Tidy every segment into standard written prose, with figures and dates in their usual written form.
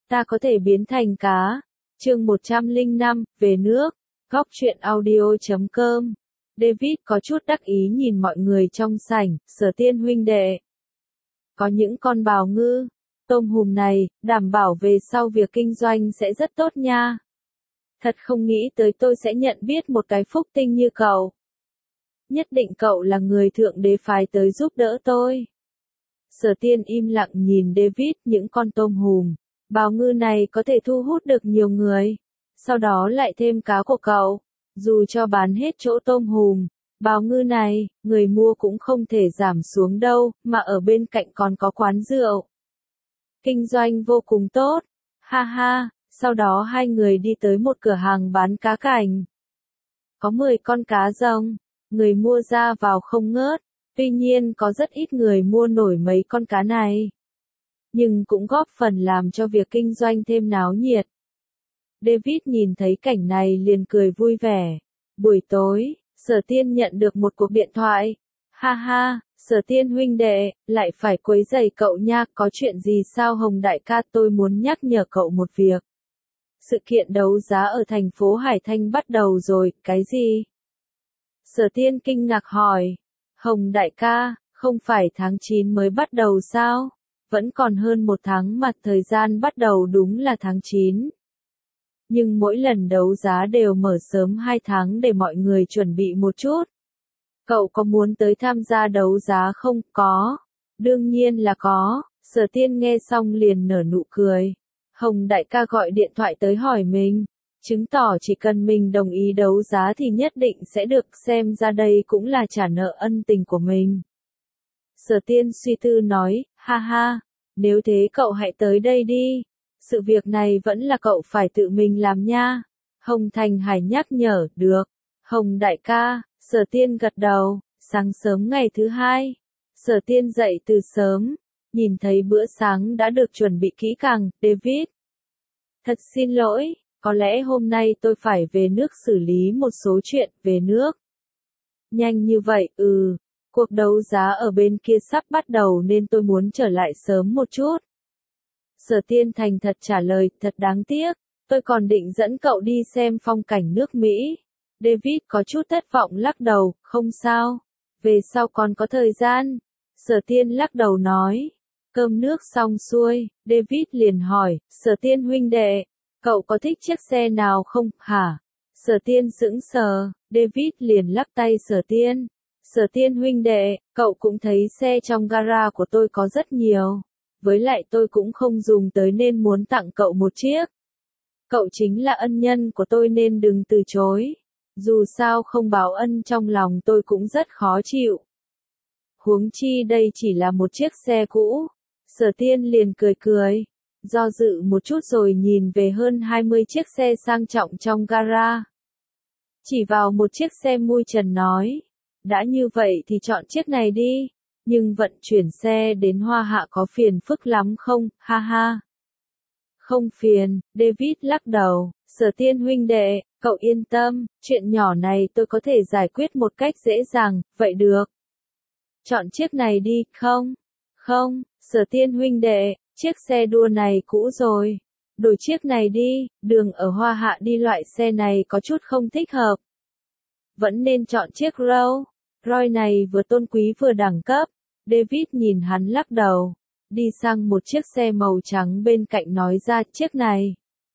ta có thể biến thành cá. Chương 105, về nước. Góc truyện audio.com. David có chút đắc ý nhìn mọi người trong sảnh, Sở Tiên huynh đệ. Có những con bào ngư, tôm hùm này, đảm bảo về sau việc kinh doanh sẽ rất tốt nha. Thật không nghĩ tới tôi sẽ nhận biết một cái phúc tinh như cậu. Nhất định cậu là người thượng đế phái tới giúp đỡ tôi. Sở Tiên im lặng nhìn David, những con tôm hùm, bào ngư này có thể thu hút được nhiều người. Sau đó lại thêm cá của cậu. Dù cho bán hết chỗ tôm hùm, bào ngư này, người mua cũng không thể giảm xuống đâu, mà ở bên cạnh còn có quán rượu. Kinh doanh vô cùng tốt. Ha ha, sau đó hai người đi tới một cửa hàng bán cá cảnh. Có 10 con cá rồng, người mua ra vào không ngớt. Tuy nhiên có rất ít người mua nổi mấy con cá này. Nhưng cũng góp phần làm cho việc kinh doanh thêm náo nhiệt. David nhìn thấy cảnh này liền cười vui vẻ. Buổi tối, Sở Tiên nhận được một cuộc điện thoại. Ha ha, Sở Tiên huynh đệ, lại phải quấy rầy cậu nha, có chuyện gì sao Hồng đại ca, tôi muốn nhắc nhở cậu một việc. Sự kiện đấu giá ở thành phố Hải Thanh bắt đầu rồi, cái gì? Sở Tiên kinh ngạc hỏi. Hồng đại ca, không phải tháng 9 mới bắt đầu sao? Vẫn còn hơn một tháng mà thời gian bắt đầu đúng là tháng 9. Nhưng mỗi lần đấu giá đều mở sớm 2 tháng để mọi người chuẩn bị một chút. Cậu có muốn tới tham gia đấu giá không? Có. Đương nhiên là có. Sở Tiên nghe xong liền nở nụ cười. Hồng đại ca gọi điện thoại tới hỏi mình. Chứng tỏ chỉ cần mình đồng ý đấu giá thì nhất định sẽ được, xem ra đây cũng là trả nợ ân tình của mình. Sở Tiên suy tư nói, ha ha, nếu thế cậu hãy tới đây đi. Sự việc này vẫn là cậu phải tự mình làm nha. Hồng Thành Hải nhắc nhở, được. Hồng đại ca, Sở Tiên gật đầu. Sáng sớm ngày thứ hai, Sở Tiên dậy từ sớm, nhìn thấy bữa sáng đã được chuẩn bị kỹ càng. David, thật xin lỗi. Có lẽ hôm nay tôi phải về nước xử lý một số chuyện. Về nước? Nhanh như vậy? Cuộc đấu giá ở bên kia sắp bắt đầu nên tôi muốn trở lại sớm một chút. Sở Tiên thành thật trả lời, thật đáng tiếc, tôi còn định dẫn cậu đi xem phong cảnh nước Mỹ. David có chút thất vọng lắc đầu, không sao, về sau còn có thời gian. Sở Tiên lắc đầu nói, cơm nước xong xuôi, David liền hỏi, Sở Tiên huynh đệ, cậu có thích chiếc xe nào không, hả? Sở Tiên sững sờ, David liền lắc tay Sở Tiên. Sở Tiên huynh đệ, cậu cũng thấy xe trong gara của tôi có rất nhiều. Với lại tôi cũng không dùng tới nên muốn tặng cậu một chiếc. Cậu chính là ân nhân của tôi nên đừng từ chối. Dù sao không báo ân trong lòng tôi cũng rất khó chịu. Huống chi đây chỉ là một chiếc xe cũ. Sở Tiên liền cười cười. Do dự một chút rồi nhìn về hơn 20 chiếc xe sang trọng trong gara. Chỉ vào một chiếc xe mui trần nói. Đã như vậy thì chọn chiếc này đi. Nhưng vận chuyển xe đến Hoa Hạ có phiền phức lắm không, ha ha. Không phiền, David lắc đầu. Sở Tiên huynh đệ, cậu yên tâm, chuyện nhỏ này tôi có thể giải quyết một cách dễ dàng, vậy được. Chọn chiếc này đi, không? Không, Sở Tiên huynh đệ, chiếc xe đua này cũ rồi. Đổi chiếc này đi, đường ở Hoa Hạ đi loại xe này có chút không thích hợp. Vẫn nên chọn chiếc Rolls Royce này vừa tôn quý vừa đẳng cấp. David nhìn hắn lắc đầu. Đi sang một chiếc xe màu trắng bên cạnh nói ra, chiếc này.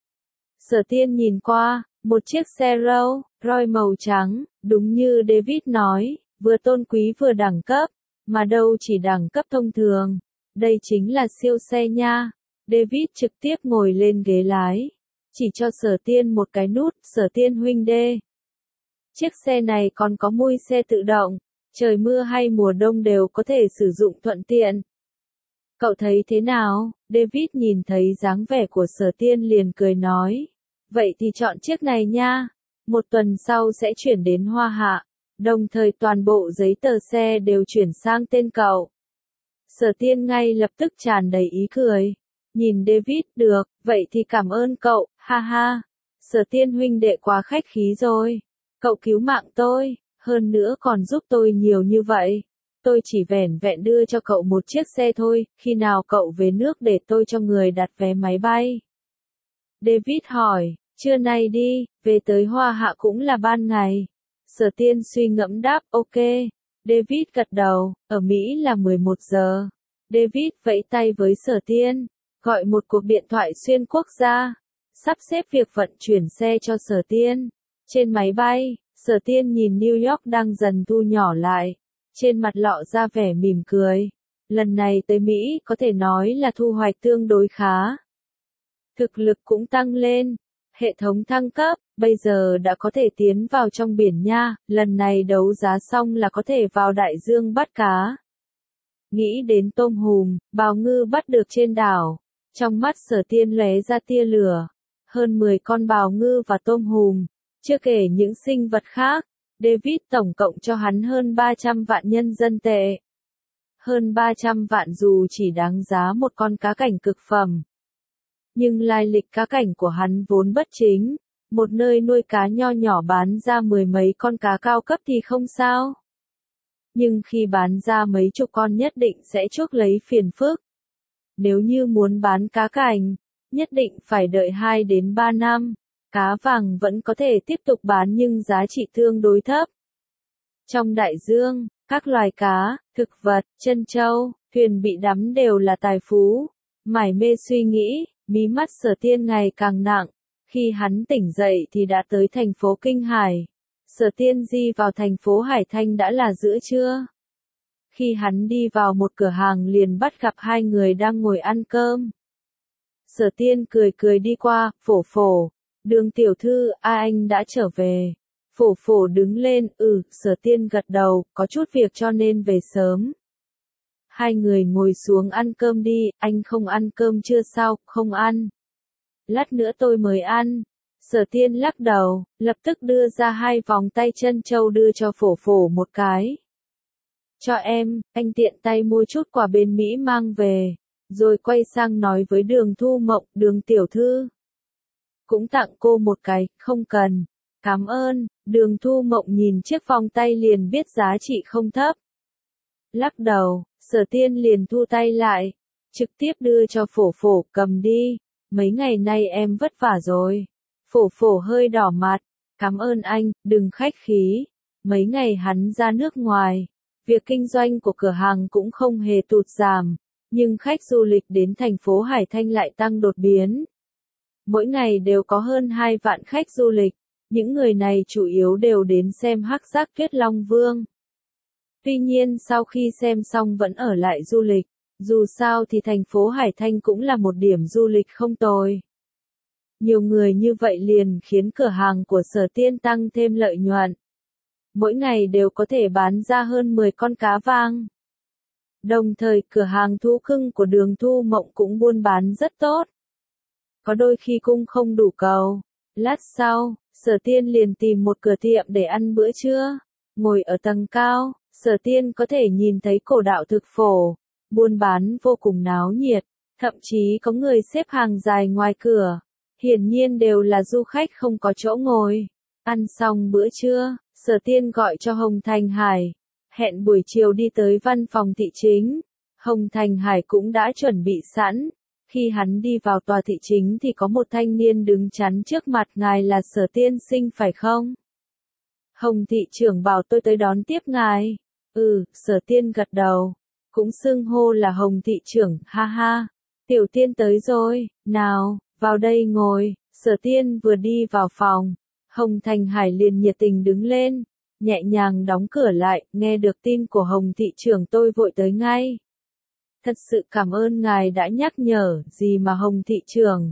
Sở Tiên nhìn qua, một chiếc xe Rolls Royce màu trắng, đúng như David nói, vừa tôn quý vừa đẳng cấp, mà đâu chỉ đẳng cấp thông thường. Đây chính là siêu xe nha. David trực tiếp ngồi lên ghế lái, chỉ cho Sở Tiên một cái nút, Sở Tiên huynh đệ. Chiếc xe này còn có mui xe tự động, trời mưa hay mùa đông đều có thể sử dụng thuận tiện. Cậu thấy thế nào? David nhìn thấy dáng vẻ của Sở Tiên liền cười nói. Vậy thì chọn chiếc này nha. Một tuần sau sẽ chuyển đến Hoa Hạ. Đồng thời toàn bộ giấy tờ xe đều chuyển sang tên cậu. Sở Tiên ngay lập tức tràn đầy ý cười. Nhìn David, được, vậy thì cảm ơn cậu, ha ha. Sở Tiên huynh đệ quá khách khí rồi. Cậu cứu mạng tôi, hơn nữa còn giúp tôi nhiều như vậy. Tôi chỉ vẻn vẹn đưa cho cậu một chiếc xe thôi, khi nào cậu về nước để tôi cho người đặt vé máy bay. David hỏi, trưa nay đi, về tới Hoa Hạ cũng là ban ngày. Sở Tiên suy ngẫm đáp, ok. David gật đầu, ở Mỹ là 11 giờ. David vẫy tay với Sở Tiên, gọi một cuộc điện thoại xuyên quốc gia, sắp xếp việc vận chuyển xe cho Sở Tiên. Trên máy bay, Sở Tiên nhìn New York đang dần thu nhỏ lại, trên mặt lộ ra vẻ mỉm cười. Lần này tới Mỹ có thể nói là thu hoạch tương đối khá. Thực lực cũng tăng lên, hệ thống thăng cấp, bây giờ đã có thể tiến vào trong biển nha, lần này đấu giá xong là có thể vào đại dương bắt cá. Nghĩ đến tôm hùm, bào ngư bắt được trên đảo, trong mắt Sở Tiên lóe ra tia lửa. Hơn 10 con bào ngư và tôm hùm, chưa kể những sinh vật khác, David tổng cộng cho hắn hơn 300 vạn nhân dân tệ. Hơn 300 vạn dù chỉ đáng giá một con cá cảnh cực phẩm. Nhưng lai lịch cá cảnh của hắn vốn bất chính, một nơi nuôi cá nho nhỏ bán ra mười mấy con cá cao cấp thì không sao. Nhưng khi bán ra mấy chục con nhất định sẽ chuốc lấy phiền phức. Nếu như muốn bán cá cảnh, nhất định phải đợi 2 đến 3 năm. Cá vàng vẫn có thể tiếp tục bán nhưng giá trị tương đối thấp. Trong đại dương, các loài cá, thực vật, trân châu, thuyền bị đắm đều là tài phú. Mải mê suy nghĩ, mí mắt Sở Tiên ngày càng nặng. Khi hắn tỉnh dậy thì đã tới thành phố Kinh Hải. Sở Tiên di vào thành phố Hải Thanh đã là giữa trưa. Khi hắn đi vào một cửa hàng liền bắt gặp hai người đang ngồi ăn cơm. Sở Tiên cười cười đi qua, phổ phổ. Đường tiểu thư, anh đã trở về. Phổ phổ đứng lên, Sở Tiên gật đầu, có chút việc cho nên về sớm. Hai người ngồi xuống ăn cơm đi, anh không ăn cơm chưa sao, không ăn. Lát nữa tôi mới ăn. Sở Tiên lắc đầu, lập tức đưa ra 2 vòng tay trân châu đưa cho phổ phổ một cái. Cho em, anh tiện tay mua chút quà bên Mỹ mang về. Rồi quay sang nói với Đường Thu Mộng, Đường tiểu thư. Cũng tặng cô một cái, không cần. Cảm ơn. Đường Thu Mộng nhìn chiếc vòng tay liền biết giá trị không thấp. Lắc đầu, Sở Tiên liền thu tay lại, trực tiếp đưa cho phổ phổ, cầm đi. Mấy ngày nay em vất vả rồi. Phổ phổ hơi đỏ mặt. Cảm ơn anh, đừng khách khí. Mấy ngày hắn ra nước ngoài, việc kinh doanh của cửa hàng cũng không hề tụt giảm. Nhưng khách du lịch đến thành phố Hải Thanh lại tăng đột biến. Mỗi ngày đều có hơn 2 vạn khách du lịch. Những người này chủ yếu đều đến xem hắc giác Tuyết Long Vương. Tuy nhiên sau khi xem xong vẫn ở lại du lịch. Dù sao thì thành phố Hải Thanh cũng là một điểm du lịch không tồi. Nhiều người như vậy liền khiến cửa hàng của Sở Tiên tăng thêm lợi nhuận. Mỗi ngày đều có thể bán ra hơn 10 con cá vàng. Đồng thời cửa hàng thú cưng của Đường Thu Mộng cũng buôn bán rất tốt. Có đôi khi cung không đủ cầu. Lát sau, Sở Tiên liền tìm một cửa tiệm để ăn bữa trưa. Ngồi ở tầng cao, Sở Tiên có thể nhìn thấy cổ đạo thực phổ. Buôn bán vô cùng náo nhiệt, thậm chí có người xếp hàng dài ngoài cửa. Hiển nhiên đều là du khách không có chỗ ngồi. Ăn xong bữa trưa, Sở Tiên gọi cho Hồng Thành Hải. Hẹn buổi chiều đi tới văn phòng thị chính. Hồng Thành Hải cũng đã chuẩn bị sẵn. Khi hắn đi vào tòa thị chính thì có một thanh niên đứng chắn trước mặt, ngài là Sở tiên sinh phải không? Hồng thị trưởng bảo tôi tới đón tiếp ngài. Sở tiên gật đầu. Cũng xưng hô là Hồng thị trưởng, ha ha. Tiểu tiên tới rồi, nào, vào đây ngồi. Sở tiên vừa đi vào phòng. Hồng Thành Hải liền nhiệt tình đứng lên, nhẹ nhàng đóng cửa lại, nghe được tin của Hồng thị trưởng tôi vội tới ngay. Thật sự cảm ơn ngài đã nhắc nhở, gì mà Hồng thị trưởng.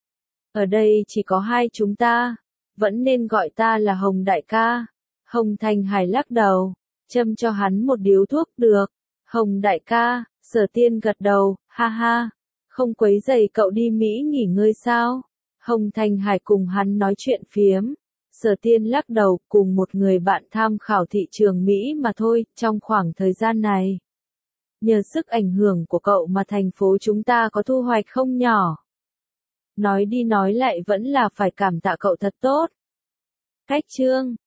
Ở đây chỉ có hai chúng ta, vẫn nên gọi ta là Hồng đại ca. Hồng Thành Hải lắc đầu, châm cho hắn một điếu thuốc, được. Hồng đại ca, Sở tiên gật đầu, ha ha, không quấy rầy cậu đi Mỹ nghỉ ngơi sao? Hồng Thành Hải cùng hắn nói chuyện phiếm. Sở tiên lắc đầu, cùng một người bạn tham khảo thị trường Mỹ mà thôi, trong khoảng thời gian này. Nhờ sức ảnh hưởng của cậu mà thành phố chúng ta có thu hoạch không nhỏ. Nói đi nói lại vẫn là phải cảm tạ cậu thật tốt. Cách chương